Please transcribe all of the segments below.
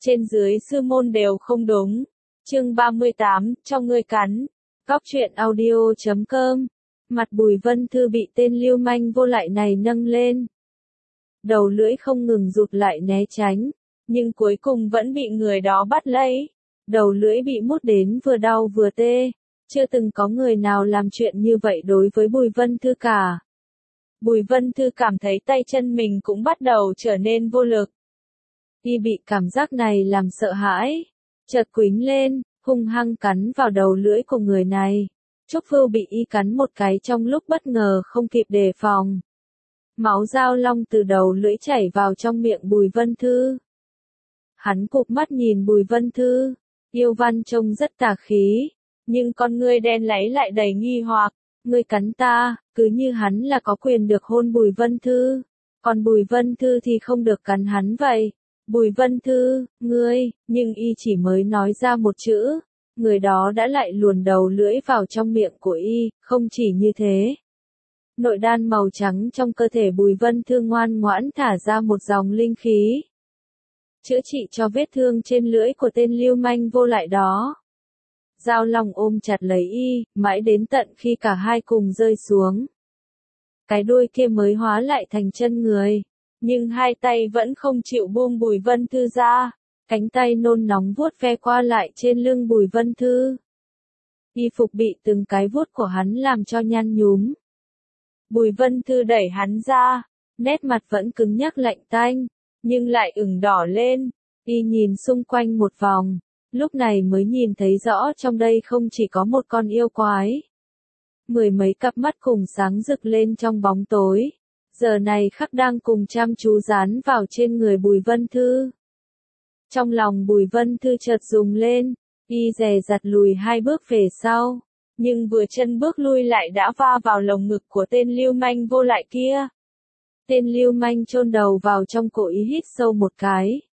trên dưới sư môn đều không đúng. Chương 38, cho ngươi cắn. Góc truyện audio.com. Mặt Bùi Vân Thư bị tên lưu manh vô lại này nâng lên. Đầu lưỡi không ngừng rụt lại né tránh, nhưng cuối cùng vẫn bị người đó bắt lấy. Đầu lưỡi bị mút đến vừa đau vừa tê. Chưa từng có người nào làm chuyện như vậy đối với Bùi Vân Thư cả. Bùi Vân Thư cảm thấy tay chân mình cũng bắt đầu trở nên vô lực. Y bị cảm giác này làm sợ hãi, chợt quýnh lên, hung hăng cắn vào đầu lưỡi của người này. Trúc Vưu bị y cắn một cái trong lúc bất ngờ không kịp đề phòng. Máu dao long từ đầu lưỡi chảy vào trong miệng Bùi Vân Thư. Hắn cụp mắt nhìn Bùi Vân Thư, yêu văn trông rất tà khí, nhưng con ngươi đen láy lại đầy nghi hoặc. Ngươi cắn ta, cứ như hắn là có quyền được hôn Bùi Vân Thư, còn Bùi Vân Thư thì không được cắn hắn vậy. Bùi Vân Thư, ngươi, nhưng y chỉ mới nói ra một chữ, người đó đã lại luồn đầu lưỡi vào trong miệng của y, không chỉ như thế. Nội đan màu trắng trong cơ thể Bùi Vân Thư ngoan ngoãn thả ra một dòng linh khí, chữa trị cho vết thương trên lưỡi của tên lưu manh vô lại đó. Dao long ôm chặt lấy y, mãi đến tận khi cả hai cùng rơi xuống. Cái đuôi kia mới hóa lại thành chân người, nhưng hai tay vẫn không chịu buông Bùi Vân Thư ra, cánh tay nôn nóng vuốt ve qua lại trên lưng Bùi Vân Thư. Y phục bị từng cái vuốt của hắn làm cho nhăn nhúm. Bùi Vân Thư đẩy hắn ra, nét mặt vẫn cứng nhắc lạnh tanh, nhưng lại ửng đỏ lên. Y nhìn xung quanh một vòng, lúc này mới nhìn thấy rõ trong đây không chỉ có một con yêu quái. Mười mấy cặp mắt cùng sáng rực lên trong bóng tối, giờ này khắc đang cùng chăm chú dán vào trên người Bùi Vân Thư. Trong lòng Bùi Vân Thư chợt rùng lên, y dè dặt lùi hai bước về sau, nhưng vừa chân bước lui lại đã va vào lồng ngực của tên lưu manh vô lại kia. Tên lưu manh chôn đầu vào trong cổ y, hít sâu một cái,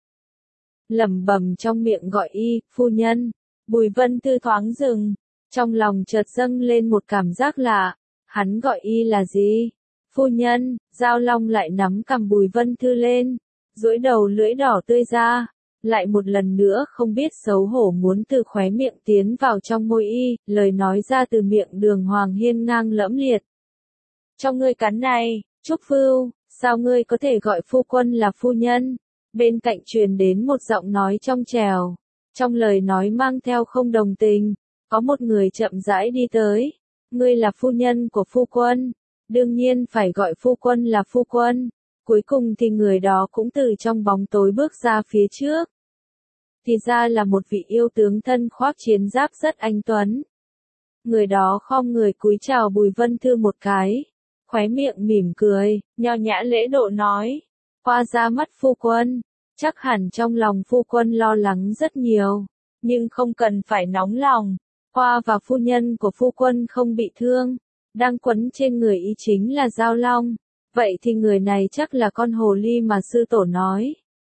lẩm bẩm trong miệng gọi y, phu nhân. Bùi Vân Thư thoáng dừng, trong lòng chợt dâng lên một cảm giác lạ, hắn gọi y là gì? Phu nhân. Dao long lại nắm cằm Bùi Vân Thư lên, duỗi đầu lưỡi đỏ tươi ra, lại một lần nữa không biết xấu hổ muốn từ khóe miệng tiến vào trong môi y, lời nói ra từ miệng Đường Hoàng hiên ngang lẫm liệt. Cho ngươi cắn này, Trúc Vưu, sao ngươi có thể gọi phu quân là phu nhân? Bên cạnh truyền đến một giọng nói trong trẻo, trong lời nói mang theo không đồng tình. Có một người chậm rãi đi tới. Ngươi là phu nhân của phu quân, đương nhiên phải gọi phu quân là phu quân. Cuối cùng thì người đó cũng từ trong bóng tối bước ra phía trước. Thì ra là một vị yêu tướng thân khoác chiến giáp rất anh tuấn. Người đó khom người cúi chào Bùi Vân Thư một cái, khóe miệng mỉm cười, nho nhã lễ độ nói, qua ra mắt phu quân. Chắc hẳn trong lòng phu quân lo lắng rất nhiều, nhưng không cần phải nóng lòng. Hoa và phu nhân của phu quân không bị thương, đang quấn trên người y chính là dao long, vậy thì người này chắc là con hồ ly mà sư tổ nói.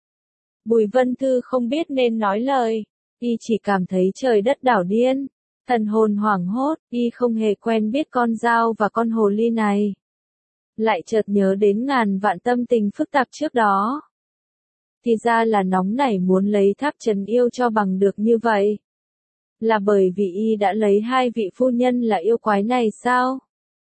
Bùi Vân Thư không biết nên nói lời, y chỉ cảm thấy trời đất đảo điên, thần hồn hoảng hốt, y không hề quen biết con dao và con hồ ly này. Lại chợt nhớ đến ngàn vạn tâm tình phức tạp trước đó. Thì ra là nóng nảy muốn lấy Tháp Trần Yêu cho bằng được như vậy. Là bởi vì y đã lấy hai vị phu nhân là yêu quái này sao?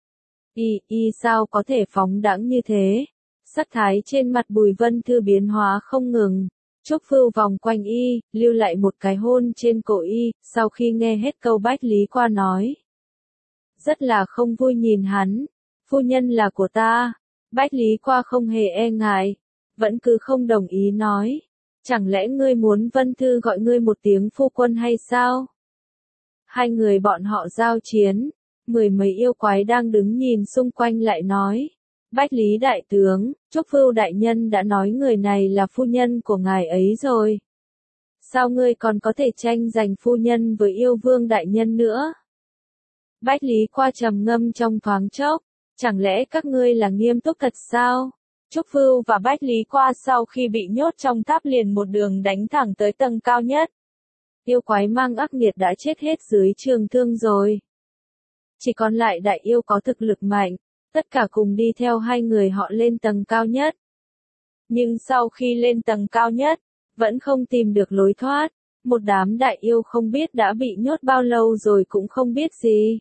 Y sao có thể phóng đãng như thế? Sắc thái trên mặt Bùi Vân Thư biến hóa không ngừng. Trúc Vưu vòng quanh y, lưu lại một cái hôn trên cổ y, sau khi nghe hết câu Bách Lý Qua nói. Rất là không vui nhìn hắn. Phu nhân là của ta. Bách Lý Qua không hề e ngại, vẫn cứ không đồng ý nói. Chẳng lẽ ngươi muốn Vân Thư gọi ngươi một tiếng phu quân hay sao? Hai người bọn họ giao chiến, mười mấy yêu quái đang đứng nhìn xung quanh lại nói. Bách Lý đại tướng, Trúc Vưu đại nhân đã nói người này là phu nhân của ngài ấy rồi. Sao ngươi còn có thể tranh giành phu nhân với yêu vương đại nhân nữa? Bách Lý Qua trầm ngâm trong thoáng chốc, chẳng lẽ các ngươi là nghiêm túc thật sao? Trúc Vưu và Bách Lý Qua sau khi bị nhốt trong tháp liền một đường đánh thẳng tới tầng cao nhất. Yêu quái mang ác nghiệt đã chết hết dưới trường thương rồi. Chỉ còn lại đại yêu có thực lực mạnh, tất cả cùng đi theo hai người họ lên tầng cao nhất. Nhưng sau khi lên tầng cao nhất, vẫn không tìm được lối thoát. Một đám đại yêu không biết đã bị nhốt bao lâu rồi cũng không biết gì.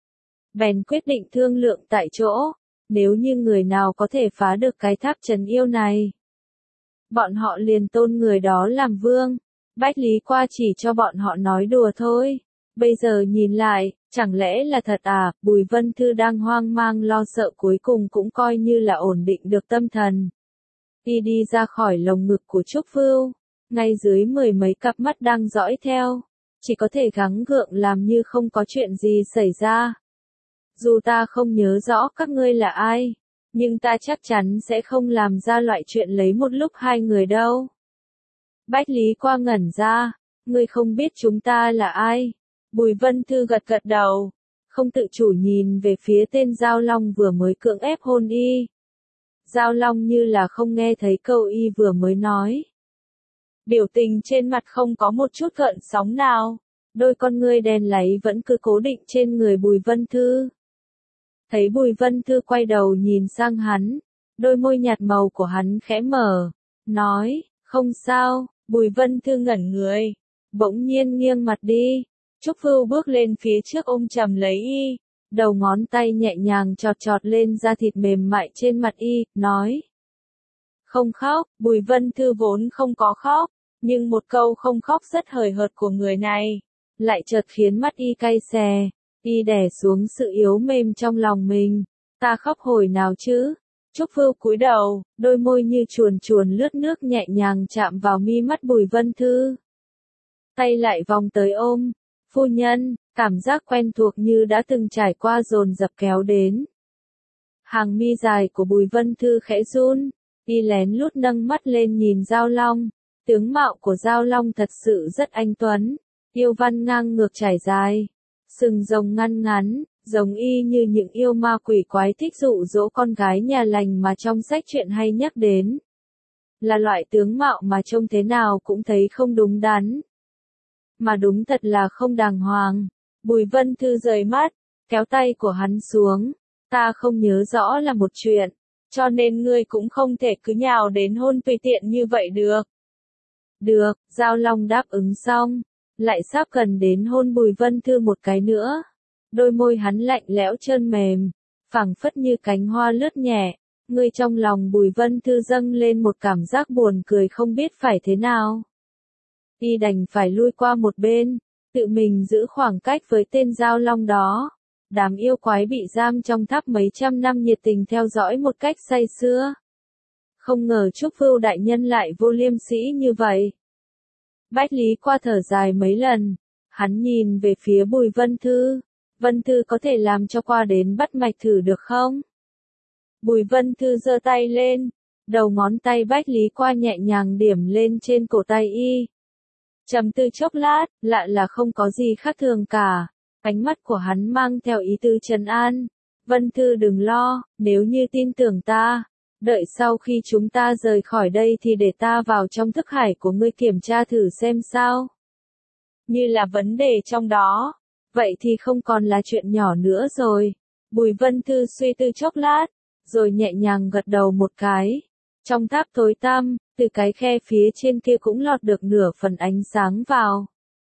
Bèn quyết định thương lượng tại chỗ, nếu như người nào có thể phá được cái tháp trấn yêu này, bọn họ liền tôn người đó làm vương. Bách Lý Qua chỉ cho bọn họ nói đùa thôi. Bây giờ nhìn lại, chẳng lẽ là thật à? Bùi Vân Thư đang hoang mang lo sợ cuối cùng cũng coi như là ổn định được tâm thần. Y đi ra khỏi lồng ngực của Trúc Vưu, ngay dưới mười mấy cặp mắt đang dõi theo, chỉ có thể gắng gượng làm như không có chuyện gì xảy ra. Dù ta không nhớ rõ các ngươi là ai, nhưng ta chắc chắn sẽ không làm ra loại chuyện lấy một lúc hai người đâu. Bách Lý Qua ngẩn ra, ngươi không biết chúng ta là ai? Bùi Vân Thư gật gật đầu, không tự chủ nhìn về phía tên Giao Long vừa mới cưỡng ép hôn y. Giao Long như là không nghe thấy câu y vừa mới nói. Biểu tình trên mặt không có một chút gợn sóng nào, đôi con ngươi đen láy vẫn cứ cố định trên người Bùi Vân Thư. Thấy Bùi Vân Thư quay đầu nhìn sang hắn, đôi môi nhạt màu của hắn khẽ mở, nói, không sao. Bùi Vân Thư ngẩn người, bỗng nhiên nghiêng mặt đi. Trúc Vưu bước lên phía trước ôm chầm lấy y, đầu ngón tay nhẹ nhàng chọt chọt lên da thịt mềm mại trên mặt y, nói. Không khóc. Bùi Vân Thư vốn không có khóc, nhưng một câu không khóc rất hời hợt của người này, lại chợt khiến mắt y cay xè. Y đè xuống sự yếu mềm trong lòng mình. Ta khóc hồi nào chứ? Trúc Vưu cúi đầu, đôi môi như chuồn chuồn lướt nước nhẹ nhàng chạm vào mi mắt Bùi Vân Thư. Tay lại vòng tới ôm. Phu nhân, cảm giác quen thuộc như đã từng trải qua dồn dập kéo đến. Hàng mi dài của Bùi Vân Thư khẽ run, y lén lút nâng mắt lên nhìn Giao Long. Tướng mạo của Giao Long thật sự rất anh tuấn, yêu văn ngang ngược trải dài, sừng rồng ngăn ngắn, giống y như những yêu ma quỷ quái thích dụ dỗ con gái nhà lành mà trong sách truyện hay nhắc đến. Là loại tướng mạo mà trông thế nào cũng thấy không đúng đắn. Mà đúng thật là không đàng hoàng. Bùi Vân Thư rời mắt, kéo tay của hắn xuống. Ta không nhớ rõ là một chuyện, cho nên ngươi cũng không thể cứ nhào đến hôn tùy tiện như vậy được. Được, Giao Long đáp ứng xong, lại sắp gần đến hôn Bùi Vân Thư một cái nữa. Đôi môi hắn lạnh lẽo trơn mềm, phảng phất như cánh hoa lướt nhẹ. Người trong lòng Bùi Vân Thư dâng lên một cảm giác buồn cười không biết phải thế nào. Y đành phải lui qua một bên, tự mình giữ khoảng cách với tên Giao Long đó. Đám yêu quái bị giam trong tháp mấy trăm năm nhiệt tình theo dõi một cách say sưa. Không ngờ Trúc Vưu đại nhân lại vô liêm sỉ như vậy. Bách Lý Qua thở dài mấy lần, hắn nhìn về phía Bùi Vân Thư. Vân Thư có thể làm cho qua đến bắt mạch thử được không? Bùi Vân Thư giơ tay lên, đầu ngón tay Bách Lý Qua nhẹ nhàng điểm lên trên cổ tay y. Trầm tư chốc lát, lạ là không có gì khác thường cả. Ánh mắt của hắn mang theo ý tứ trấn an. Vân Thư đừng lo, nếu như tin tưởng ta, đợi sau khi chúng ta rời khỏi đây thì để ta vào trong thức hải của ngươi kiểm tra thử xem sao. Như là vấn đề trong đó, vậy thì không còn là chuyện nhỏ nữa rồi. Bùi Vân Thư suy tư chốc lát, rồi nhẹ nhàng gật đầu một cái. Trong tháp tối tăm, từ cái khe phía trên kia cũng lọt được nửa phần ánh sáng vào.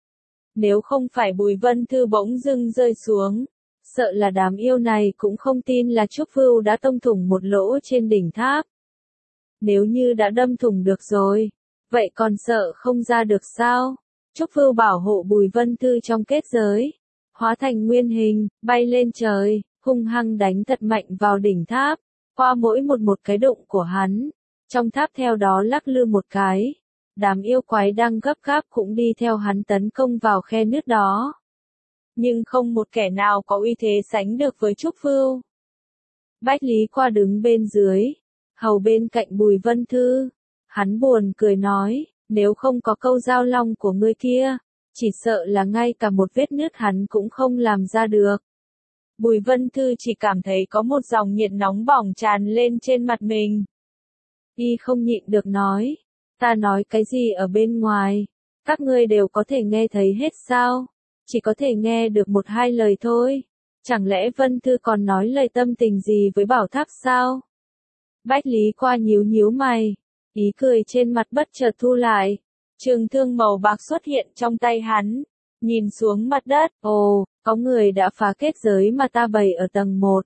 Nếu không phải Bùi Vân Thư bỗng dưng rơi xuống, sợ là đám yêu này cũng không tin là Trúc Vưu đã tông thủng một lỗ trên đỉnh tháp. Nếu như đã đâm thủng được rồi, vậy còn sợ không ra được sao? Trúc Vưu bảo hộ Bùi Vân Thư trong kết giới, hóa thành nguyên hình, bay lên trời, hung hăng đánh thật mạnh vào đỉnh tháp, qua mỗi một cái đụng của hắn. Trong tháp theo đó lắc lư một cái, đám yêu quái đang gấp gáp cũng đi theo hắn tấn công vào khe nứt đó. Nhưng không một kẻ nào có uy thế sánh được với Trúc Vưu. Bách Lý Qua đứng bên dưới, hầu bên cạnh Bùi Vân Thư. Hắn buồn cười nói, nếu không có câu Giao Long của ngươi kia, chỉ sợ là ngay cả một vết nứt hắn cũng không làm ra được. Bùi Vân Thư chỉ cảm thấy có một dòng nhiệt nóng bỏng tràn lên trên mặt mình. Y không nhịn được nói, ta nói cái gì ở bên ngoài, các ngươi đều có thể nghe thấy hết sao? Chỉ có thể nghe được một hai lời thôi. Chẳng lẽ Vân Thư còn nói lời tâm tình gì với Bảo Tháp sao? Bách Lý Qua nhíu nhíu mày, ý cười trên mặt bất chợt thu lại, trường thương màu bạc xuất hiện trong tay hắn. Nhìn xuống mặt đất, ồ, có người đã phá kết giới mà ta bày ở tầng 1.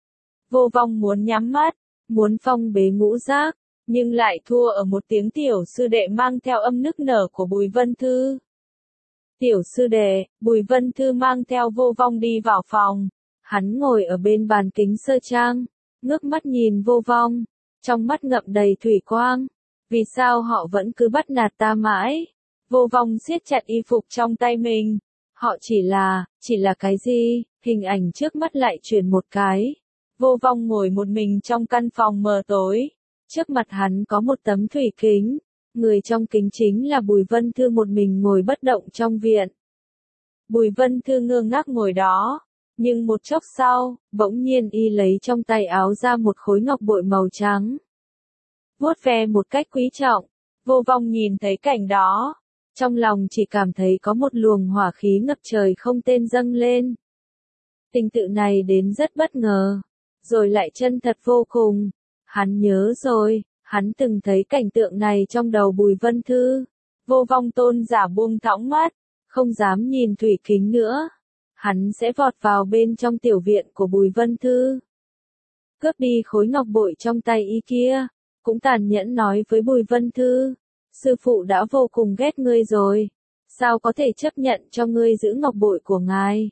Vô Vong muốn nhắm mắt, muốn phong bế ngũ giác, nhưng lại thua ở một tiếng tiểu sư đệ mang theo âm nức nở của Bùi Vân Thư. Tiểu sư đệ, Bùi Vân Thư mang theo Vô Vong đi vào phòng. Hắn ngồi ở bên bàn kính sơ trang, ngước mắt nhìn Vô Vong, trong mắt ngậm đầy thủy quang. Vì sao họ vẫn cứ bắt nạt ta mãi? Vô Vong siết chặt y phục trong tay mình. Họ chỉ là cái gì? Hình ảnh trước mắt lại chuyển một cái. Vô Vong ngồi một mình trong căn phòng mờ tối. Trước mặt hắn có một tấm thủy kính. Người trong kính chính là Bùi Vân Thư một mình ngồi bất động trong viện. Bùi Vân Thư ngơ ngác ngồi đó. Nhưng một chốc sau, bỗng nhiên y lấy trong tay áo ra một khối ngọc bội màu trắng. Vuốt ve một cách quý trọng. Vô Vong nhìn thấy cảnh đó. Trong lòng chỉ cảm thấy có một luồng hỏa khí ngập trời không tên dâng lên. Tình tự này đến rất bất ngờ. Rồi lại chân thật vô cùng. Hắn nhớ rồi, hắn từng thấy cảnh tượng này trong đầu Bùi Vân Thư. Vô Vong tôn giả buông thõng mắt, không dám nhìn thủy kính nữa. Hắn sẽ vọt vào bên trong tiểu viện của Bùi Vân Thư. Cướp đi khối ngọc bội trong tay y kia, cũng tàn nhẫn nói với Bùi Vân Thư. Sư phụ đã vô cùng ghét ngươi rồi. Sao có thể chấp nhận cho ngươi giữ ngọc bội của ngài?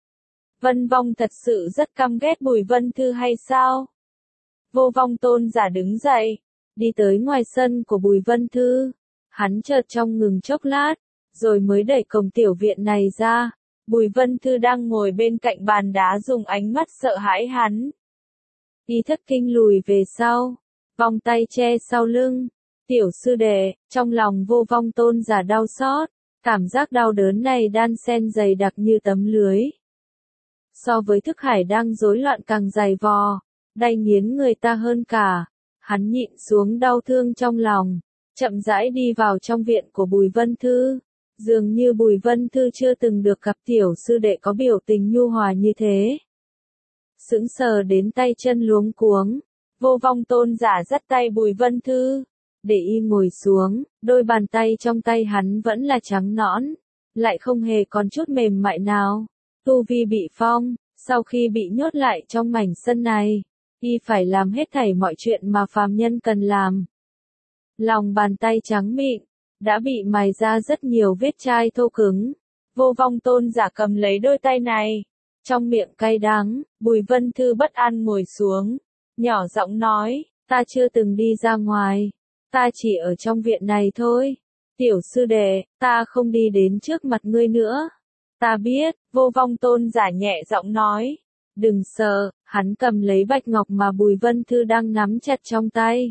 Vân Vong thật sự rất căm ghét Bùi Vân Thư hay sao? Vô Vong tôn giả đứng dậy, đi tới ngoài sân của Bùi Vân Thư. Hắn chợt trong ngừng chốc lát, rồi mới đẩy cổng tiểu viện này ra. Bùi Vân Thư đang ngồi bên cạnh bàn đá dùng ánh mắt sợ hãi hắn. Y thất kinh lùi về sau, vòng tay che sau lưng. Tiểu sư đệ, trong lòng Vô Vong tôn giả đau xót, cảm giác đau đớn này đan xen dày đặc như tấm lưới. So với thức hải đang rối loạn càng dày vò, đay nghiến người ta hơn cả. Hắn nhịn xuống đau thương trong lòng, chậm rãi đi vào trong viện của Bùi Vân Thư. Dường như Bùi Vân Thư chưa từng được gặp tiểu sư đệ có biểu tình nhu hòa như thế. Sững sờ đến tay chân luống cuống, Vô Vong tôn giả dắt tay Bùi Vân Thư, để y ngồi xuống, đôi bàn tay trong tay hắn vẫn là trắng nõn, lại không hề còn chút mềm mại nào. Tu vi bị phong, sau khi bị nhốt lại trong mảnh sân này, y phải làm hết thảy mọi chuyện mà phàm nhân cần làm. Lòng bàn tay trắng mịn, đã bị mài ra rất nhiều vết chai thô cứng. Vô Vong tôn giả cầm lấy đôi tay này, trong miệng cay đắng. Bùi Vân Thư bất an ngồi xuống, nhỏ giọng nói, ta chưa từng đi ra ngoài, ta chỉ ở trong viện này thôi. Tiểu sư đệ, ta không đi đến trước mặt ngươi nữa. Ta biết, Vô Vong tôn giả nhẹ giọng nói. Đừng sợ, hắn cầm lấy bạch ngọc mà Bùi Vân Thư đang nắm chặt trong tay.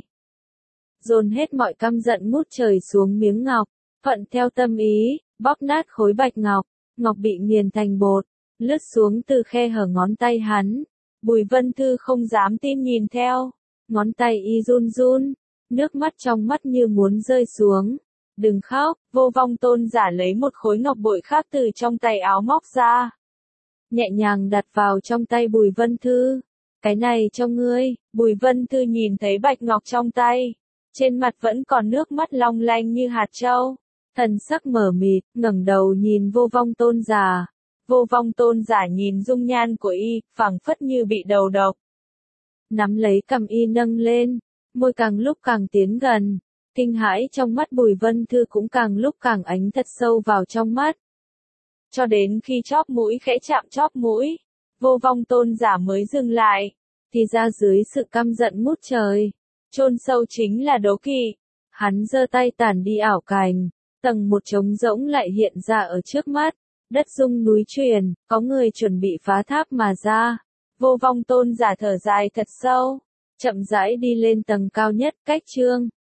Dồn hết mọi căm giận ngút trời xuống miếng ngọc, thuận theo tâm ý, bóp nát khối bạch ngọc, ngọc bị nghiền thành bột, lướt xuống từ khe hở ngón tay hắn. Bùi Vân Thư không dám tin nhìn theo, ngón tay y run run, nước mắt trong mắt như muốn rơi xuống. Đừng khóc, Vô Vong tôn giả lấy một khối ngọc bội khác từ trong tay áo móc ra. Nhẹ nhàng đặt vào trong tay Bùi Vân Thư. Cái này cho ngươi. Bùi Vân Thư nhìn thấy bạch ngọc trong tay. Trên mặt vẫn còn nước mắt long lanh như hạt châu. Thần sắc mờ mịt, ngẩng đầu nhìn Vô Vong tôn giả. Vô Vong tôn giả nhìn dung nhan của y, phảng phất như bị đầu độc. Nắm lấy cằm y nâng lên, môi càng lúc càng tiến gần. Kinh hãi trong mắt Bùi Vân Thư cũng càng lúc càng ánh thật sâu vào trong mắt. Cho đến khi chóp mũi khẽ chạm chóp mũi, Vô Vong tôn giả mới dừng lại. Thì ra dưới sự căm giận ngút trời, chôn sâu chính là đố kỵ. Hắn giơ tay tản đi ảo cảnh, tầng một trống rỗng lại hiện ra ở trước mắt. Đất rung núi chuyển, có người chuẩn bị phá tháp mà ra. Vô Vong tôn giả thở dài thật sâu, chậm rãi đi lên tầng cao nhất, cách trương.